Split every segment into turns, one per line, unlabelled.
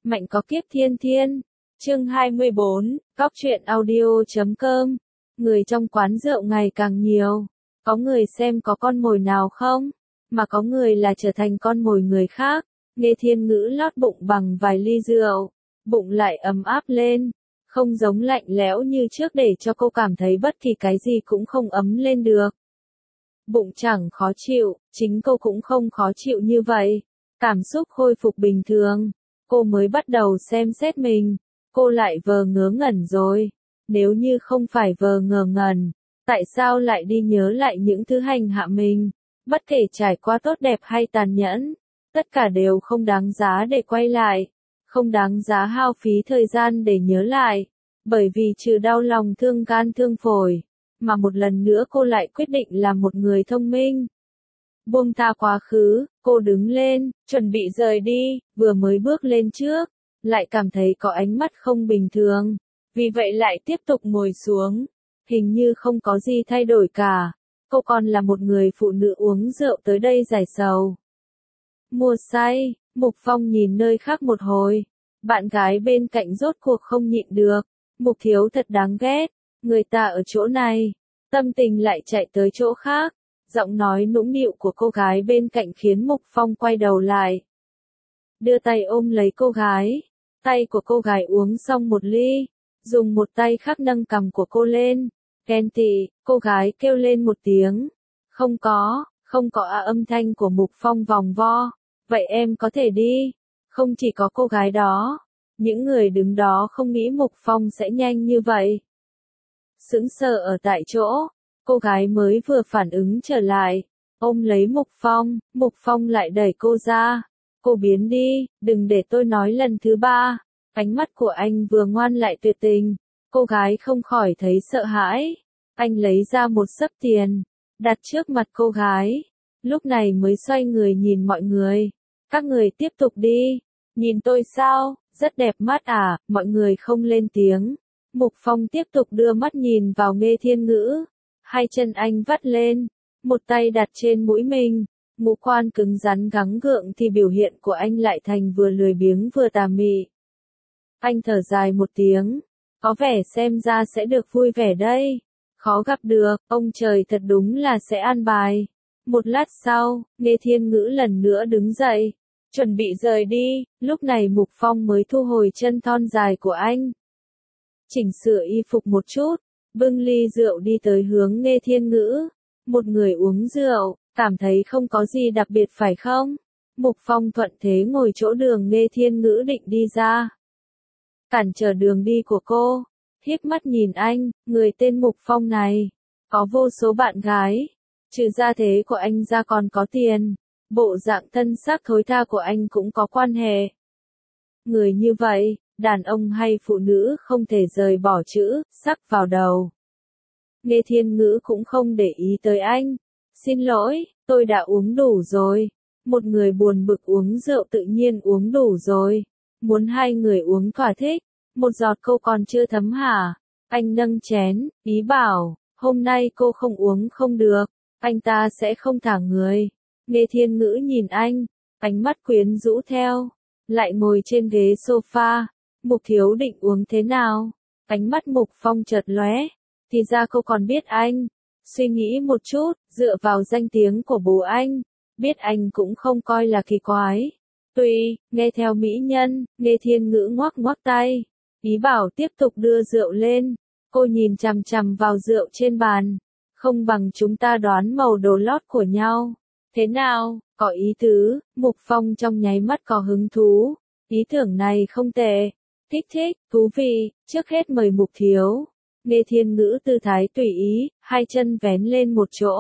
Mạnh có kiếp thiên thiên. Chương 24, Góc truyện audio.com. Người trong quán rượu ngày càng nhiều. Có người xem có con mồi nào không, mà có người là trở thành con mồi người khác. Nghe Thiên Ngữ lót bụng bằng vài ly rượu, bụng lại ấm áp lên, không giống lạnh lẽo như trước để cho cô cảm thấy bất kỳ cái gì cũng không ấm lên được. Bụng chẳng khó chịu, chính cô cũng không khó chịu như vậy. Cảm xúc khôi phục bình thường, cô mới bắt đầu xem xét mình, cô lại vờ ngớ ngẩn rồi. Nếu như không phải vờ ngớ ngẩn, tại sao lại đi nhớ lại những thứ hành hạ mình? Bất kể trải qua tốt đẹp hay tàn nhẫn, tất cả đều không đáng giá để quay lại, không đáng giá hao phí thời gian để nhớ lại, bởi vì trừ đau lòng thương gan thương phổi, mà một lần nữa cô lại quyết định làm một người thông minh. Buông tha quá khứ, cô đứng lên, chuẩn bị rời đi, vừa mới bước lên trước, lại cảm thấy có ánh mắt không bình thường, vì vậy lại tiếp tục ngồi xuống. Hình như không có gì thay đổi cả, cô còn là một người phụ nữ uống rượu tới đây giải sầu. Mua say, Mục Phong nhìn nơi khác một hồi, bạn gái bên cạnh rốt cuộc không nhịn được, Mục Thiếu thật đáng ghét, người ta ở chỗ này, tâm tình lại chạy tới chỗ khác. Giọng nói nũng nịu của cô gái bên cạnh khiến Mục Phong quay đầu lại. Đưa tay ôm lấy cô gái, tay của cô gái uống xong một ly, dùng một tay khác nâng cằm của cô lên. Ghen tị, cô gái kêu lên một tiếng. Không có âm thanh của Mục Phong vòng vo. Vậy em có thể đi. Không chỉ có cô gái đó, những người đứng đó không nghĩ Mục Phong sẽ nhanh như vậy. Sững sờ ở tại chỗ, cô gái mới vừa phản ứng trở lại, ôm lấy Mục Phong lại đẩy cô ra. Cô biến đi, đừng để tôi nói lần thứ ba. Ánh mắt của anh vừa ngoan lại tuyệt tình, cô gái không khỏi thấy sợ hãi. Anh lấy ra một xấp tiền, đặt trước mặt cô gái, lúc này mới xoay người nhìn mọi người. Các người tiếp tục đi, nhìn tôi sao, rất đẹp mắt à, mọi người không lên tiếng. Mục Phong tiếp tục đưa mắt nhìn vào Nghe Thiên Ngữ, hai chân anh vắt lên, một tay đặt trên mũi mình, ngũ quan cứng rắn gắng gượng thì biểu hiện của anh lại thành vừa lười biếng vừa tà mị. Anh thở dài một tiếng, có vẻ xem ra sẽ được vui vẻ đây. Khó gặp được, ông trời thật đúng là sẽ an bài. Một lát sau, Nghe Thiên Ngữ lần nữa đứng dậy, chuẩn bị rời đi, lúc này Mục Phong mới thu hồi chân thon dài của anh. Chỉnh sửa y phục một chút, bưng ly rượu đi tới hướng Nghe Thiên Ngữ. Một người uống rượu, cảm thấy không có gì đặc biệt phải không? Mục Phong thuận thế ngồi chỗ đường Nghe Thiên Ngữ định đi ra. Cản trở đường đi của cô, híp mắt nhìn anh, người tên Mục Phong này, có vô số bạn gái, trừ gia thế của anh ra còn có tiền, bộ dạng thân xác thối tha của anh cũng có quan hệ. Người như vậy, đàn ông hay phụ nữ không thể rời bỏ chữ sắc vào đầu. Nghe Thiên Ngữ cũng không để ý tới anh. Xin lỗi, tôi đã uống đủ rồi. Một người buồn bực uống rượu tự nhiên uống đủ rồi. Muốn hai người uống thỏa thích, một giọt cô còn chưa thấm hả? Anh nâng chén, ý bảo, hôm nay cô không uống không được, anh ta sẽ không thả người. Nghe Thiên Ngữ nhìn anh, ánh mắt quyến rũ theo, lại ngồi trên ghế sofa. Mục Thiếu định uống thế nào? Ánh mắt Mục Phong chợt lóe, thì ra cô còn biết anh. Suy nghĩ một chút, dựa vào danh tiếng của bố anh, biết anh cũng không coi là kỳ quái. Tuy, nghe theo mỹ nhân, Nghe Thiên Ngữ ngoắc ngoắc tay, ý bảo tiếp tục đưa rượu lên. Cô nhìn chằm chằm vào rượu trên bàn. Không bằng chúng ta đoán màu đồ lót của nhau. Thế nào, có ý tứ? Mục Phong trong nháy mắt có hứng thú. Ý tưởng này không tệ. Thích, thú vị, trước hết mời Mục Thiếu. Nghe Thiên Ngữ tư thái tùy ý, hai chân vén lên một chỗ.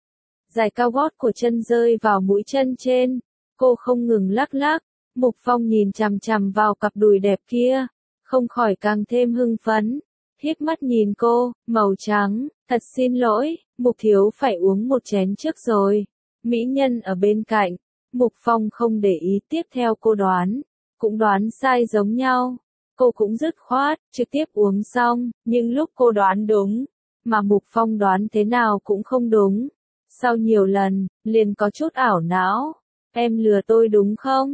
Giày cao gót của chân rơi vào mũi chân trên. Cô không ngừng lắc lắc. Mục Phong nhìn chằm chằm vào cặp đùi đẹp kia, không khỏi càng thêm hưng phấn. Híp mắt nhìn cô, màu trắng, thật xin lỗi, Mục Thiếu phải uống một chén trước rồi. Mỹ nhân ở bên cạnh, Mục Phong không để ý tiếp theo cô đoán, cũng đoán sai giống nhau. Cô cũng dứt khoát, trực tiếp uống xong, nhưng lúc cô đoán đúng, mà Mục Phong đoán thế nào cũng không đúng. Sau nhiều lần, liền có chút ảo não. Em lừa tôi đúng không?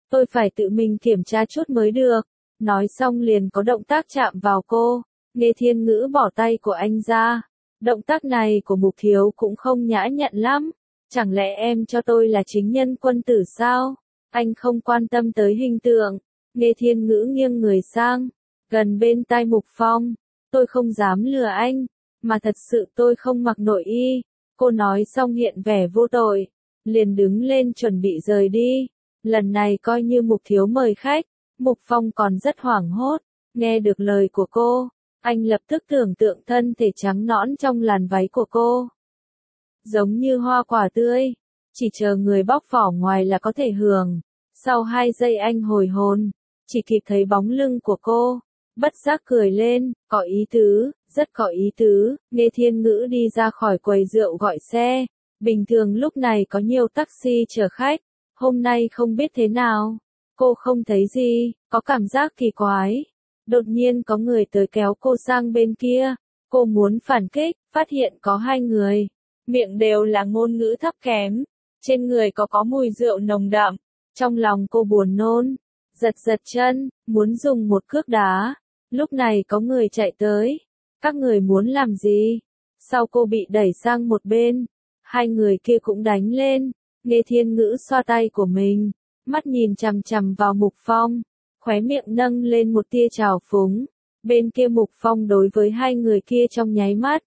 tôi phải tự mình kiểm tra chút mới được. Nói xong liền có động tác chạm vào cô. Nghe Thiên Ngữ bỏ tay của anh ra. Động tác này của Mục Thiếu cũng không nhã nhặn lắm. Chẳng lẽ em cho tôi là chính nhân quân tử sao? Anh không quan tâm tới hình tượng. Nghe Thiên Ngữ nghiêng người sang, gần bên tai Mục Phong. Tôi không dám lừa anh, mà thật sự tôi không mặc nội y. Cô nói xong hiện vẻ vô tội, liền đứng lên chuẩn bị rời đi. Lần này coi như Mục Thiếu mời khách. Mục Phong còn rất hoảng hốt, nghe được lời của cô. Anh lập tức tưởng tượng thân thể trắng nõn trong làn váy của cô. Giống như hoa quả tươi, chỉ chờ người bóc vỏ ngoài là có thể hưởng. Sau 2 giây anh hồi hồn, chỉ kịp thấy bóng lưng của cô. Bất giác cười lên, có ý tứ, rất có ý tứ. Nghe Thiên Ngữ đi ra khỏi quầy rượu gọi xe. Bình thường lúc này có nhiều taxi chở khách, hôm nay không biết thế nào. Cô không thấy gì, có cảm giác kỳ quái. Đột nhiên có người tới kéo cô sang bên kia. Cô muốn phản kích, phát hiện có 2 người. Miệng đều là ngôn ngữ thấp kém. Trên người có mùi rượu nồng đậm. Trong lòng cô buồn nôn. Giật giật chân, muốn dùng một cước đá. Lúc này có người chạy tới. Các người muốn làm gì? Sau cô bị đẩy sang một bên. 2 người kia cũng đánh lên. Nghe Thiên Ngữ xoa tay của mình. Mắt nhìn chằm chằm vào Mục Phong. Khóe miệng nâng lên một tia trào phúng. Bên kia Mục Phong đối với 2 người kia trong nháy mắt.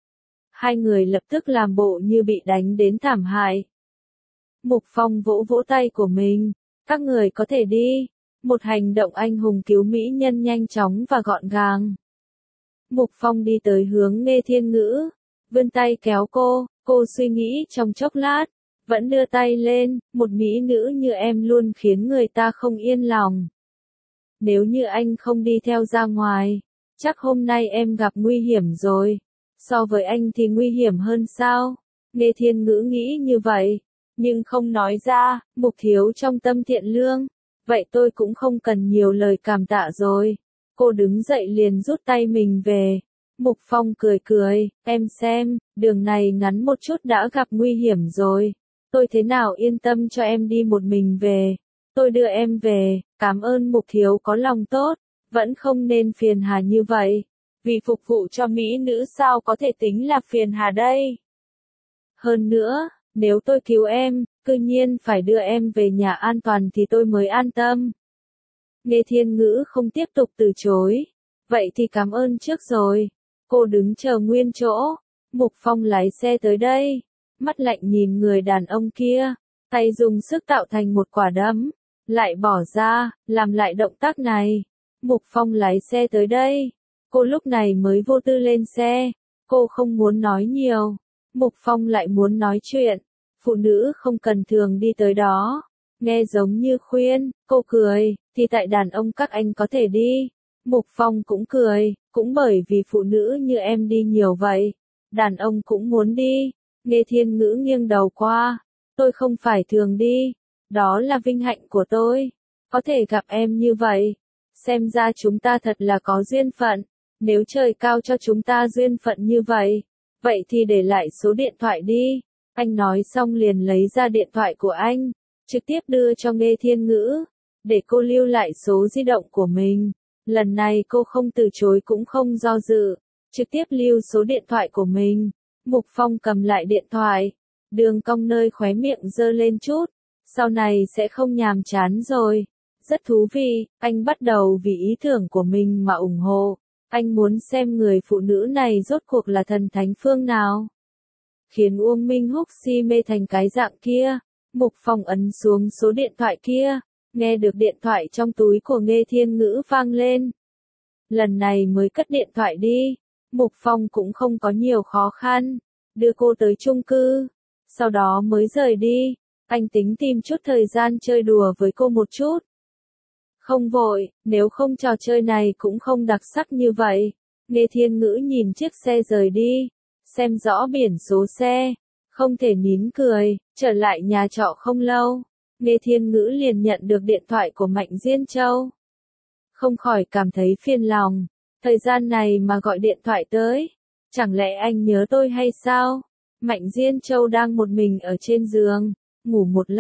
2 người lập tức làm bộ như bị đánh đến thảm hại. Mục Phong vỗ vỗ tay của mình. Các người có thể đi. Một hành động anh hùng cứu mỹ nhân nhanh chóng và gọn gàng. Mục Phong đi tới hướng Nghe Thiên Ngữ. Vươn tay kéo cô suy nghĩ trong chốc lát. Vẫn đưa tay lên, một mỹ nữ như em luôn khiến người ta không yên lòng. Nếu như anh không đi theo ra ngoài, chắc hôm nay em gặp nguy hiểm rồi. So với anh thì nguy hiểm hơn sao? Nghe Thiên Ngữ nghĩ như vậy, nhưng không nói ra. Mục Thiếu trong tâm thiện lương. Vậy tôi cũng không cần nhiều lời cảm tạ rồi. Cô đứng dậy liền rút tay mình về. Mục Phong cười cười, em xem, đường này ngắn một chút đã gặp nguy hiểm rồi. Tôi thế nào yên tâm cho em đi một mình về. Tôi đưa em về, cảm ơn Mục Thiếu có lòng tốt, vẫn không nên phiền hà như vậy. Vì phục vụ cho mỹ nữ sao có thể tính là phiền hà đây. Hơn nữa, nếu tôi cứu em, cư nhiên phải đưa em về nhà an toàn thì tôi mới an tâm. Nghe Thiên Ngữ không tiếp tục từ chối. Vậy thì cảm ơn trước rồi. Cô đứng chờ nguyên chỗ. Mục Phong lái xe tới đây. Mắt lạnh nhìn người đàn ông kia. Tay dùng sức tạo thành một quả đấm. Lại bỏ ra, làm lại động tác này. Mục Phong lái xe tới đây. Cô lúc này mới vô tư lên xe. Cô không muốn nói nhiều. Mục Phong lại muốn nói chuyện. Phụ nữ không cần thường đi tới đó. Nghe giống như khuyên, cô cười, thì tại đàn ông các anh có thể đi. Mục Phong cũng cười, cũng bởi vì phụ nữ như em đi nhiều vậy. Đàn ông cũng muốn đi. Nghe Thiên Ngữ nghiêng đầu qua. Tôi không phải thường đi. Đó là vinh hạnh của tôi. Có thể gặp em như vậy. Xem ra chúng ta thật là có duyên phận. Nếu trời cao cho chúng ta duyên phận như vậy. Vậy thì để lại số điện thoại đi. Anh nói xong liền lấy ra điện thoại của anh. Trực tiếp đưa cho Nghe Thiên Ngữ. Để cô lưu lại số di động của mình. Lần này cô không từ chối cũng không do dự. Trực tiếp lưu số điện thoại của mình. Mục Phong cầm lại điện thoại. Đường cong nơi khóe miệng giơ lên chút. Sau này sẽ không nhàm chán rồi. Rất thú vị, anh bắt đầu vì ý tưởng của mình mà ủng hộ. Anh muốn xem người phụ nữ này rốt cuộc là thần thánh phương nào. Khiến Uông Minh Húc si mê thành cái dạng kia. Mục Phong ấn xuống số điện thoại kia. Nghe được điện thoại trong túi của Nghe Thiên Ngữ vang lên. Lần này mới cất điện thoại đi. Mục Phong cũng không có nhiều khó khăn. Đưa cô tới chung cư. Sau đó mới rời đi. Anh tính tìm chút thời gian chơi đùa với cô một chút. Không vội, nếu không trò chơi này cũng không đặc sắc như vậy. Nghe Thiên Ngữ nhìn chiếc xe rời đi. Xem rõ biển số xe. Không thể nín cười. Trở lại nhà trọ không lâu. Nghe Thiên Ngữ liền nhận được điện thoại của Mạnh Diên Châu. Không khỏi cảm thấy phiền lòng. Thời gian này mà gọi điện thoại tới. Chẳng lẽ anh nhớ tôi hay sao? Mạnh Diên Châu đang một mình ở trên giường. Ngủ một lát,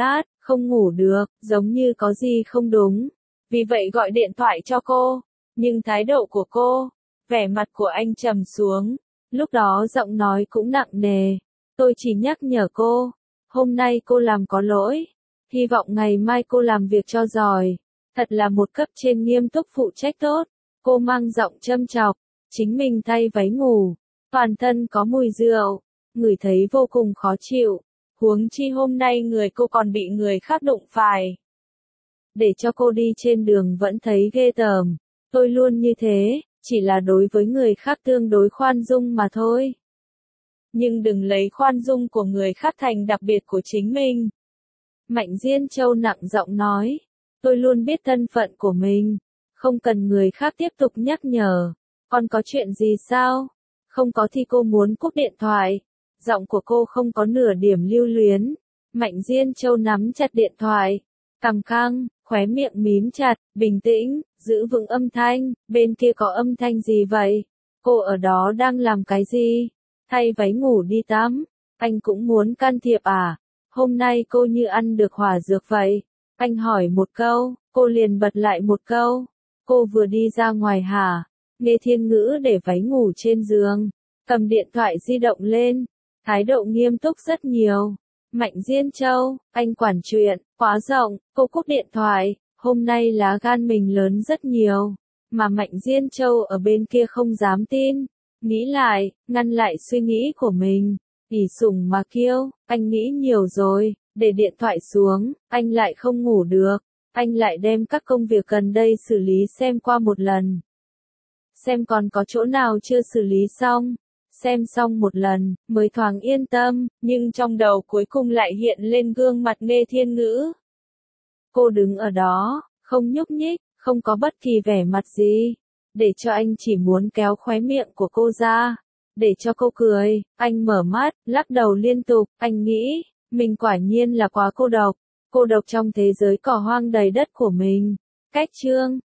không ngủ được, giống như có gì không đúng. Vì vậy gọi điện thoại cho cô, nhưng thái độ của cô, vẻ mặt của anh trầm xuống, lúc đó giọng nói cũng nặng nề. Tôi chỉ nhắc nhở cô, hôm nay cô làm có lỗi, hy vọng ngày mai cô làm việc cho giỏi. Thật là một cấp trên nghiêm túc phụ trách tốt. Cô mang giọng châm chọc, chính mình thay váy ngủ, toàn thân có mùi rượu, ngửi thấy vô cùng khó chịu. Huống chi hôm nay người cô còn bị người khác đụng phải. Để cho cô đi trên đường vẫn thấy ghê tởm. Tôi luôn như thế, chỉ là đối với người khác tương đối khoan dung mà thôi. Nhưng đừng lấy khoan dung của người khác thành đặc biệt của chính mình. Mạnh Diên Châu nặng giọng nói, tôi luôn biết thân phận của mình, không cần người khác tiếp tục nhắc nhở. Còn có chuyện gì sao? Không có thì cô muốn cúp điện thoại. Giọng của cô không có nửa điểm lưu luyến. Mạnh Diên Châu nắm chặt điện thoại, cằm căng, khóe miệng mím chặt, bình tĩnh, giữ vững âm thanh. Bên kia có âm thanh gì vậy? Cô ở đó đang làm cái gì? Thay váy ngủ đi tắm. Anh cũng muốn can thiệp à? Hôm nay cô như ăn được hỏa dược vậy. Anh hỏi một câu, cô liền bật lại một câu. Cô vừa đi ra ngoài hả? Nghe Thiên Ngữ để váy ngủ trên giường, cầm điện thoại di động lên, thái độ nghiêm túc rất nhiều. Mạnh Diên Châu, anh quản chuyện, quá rộng, cô cúp điện thoại. Hôm nay lá gan mình lớn rất nhiều, mà Mạnh Diên Châu ở bên kia không dám tin. Nghĩ lại, ngăn lại suy nghĩ của mình. Ỷ sủng mà kiêu, anh nghĩ nhiều rồi, để điện thoại xuống, anh lại không ngủ được. Anh lại đem các công việc gần đây xử lý xem qua một lần. Xem còn có chỗ nào chưa xử lý xong. Xem xong một lần, mới thoáng yên tâm, nhưng trong đầu cuối cùng lại hiện lên gương mặt Nghe Thiên Ngữ. Cô đứng ở đó, không nhúc nhích, không có bất kỳ vẻ mặt gì. Để cho anh chỉ muốn kéo khóe miệng của cô ra. Để cho cô cười. Anh mở mắt, lắc đầu liên tục. Anh nghĩ, mình quả nhiên là quá cô độc. Cô độc trong thế giới cỏ hoang đầy đất của mình. Cách chương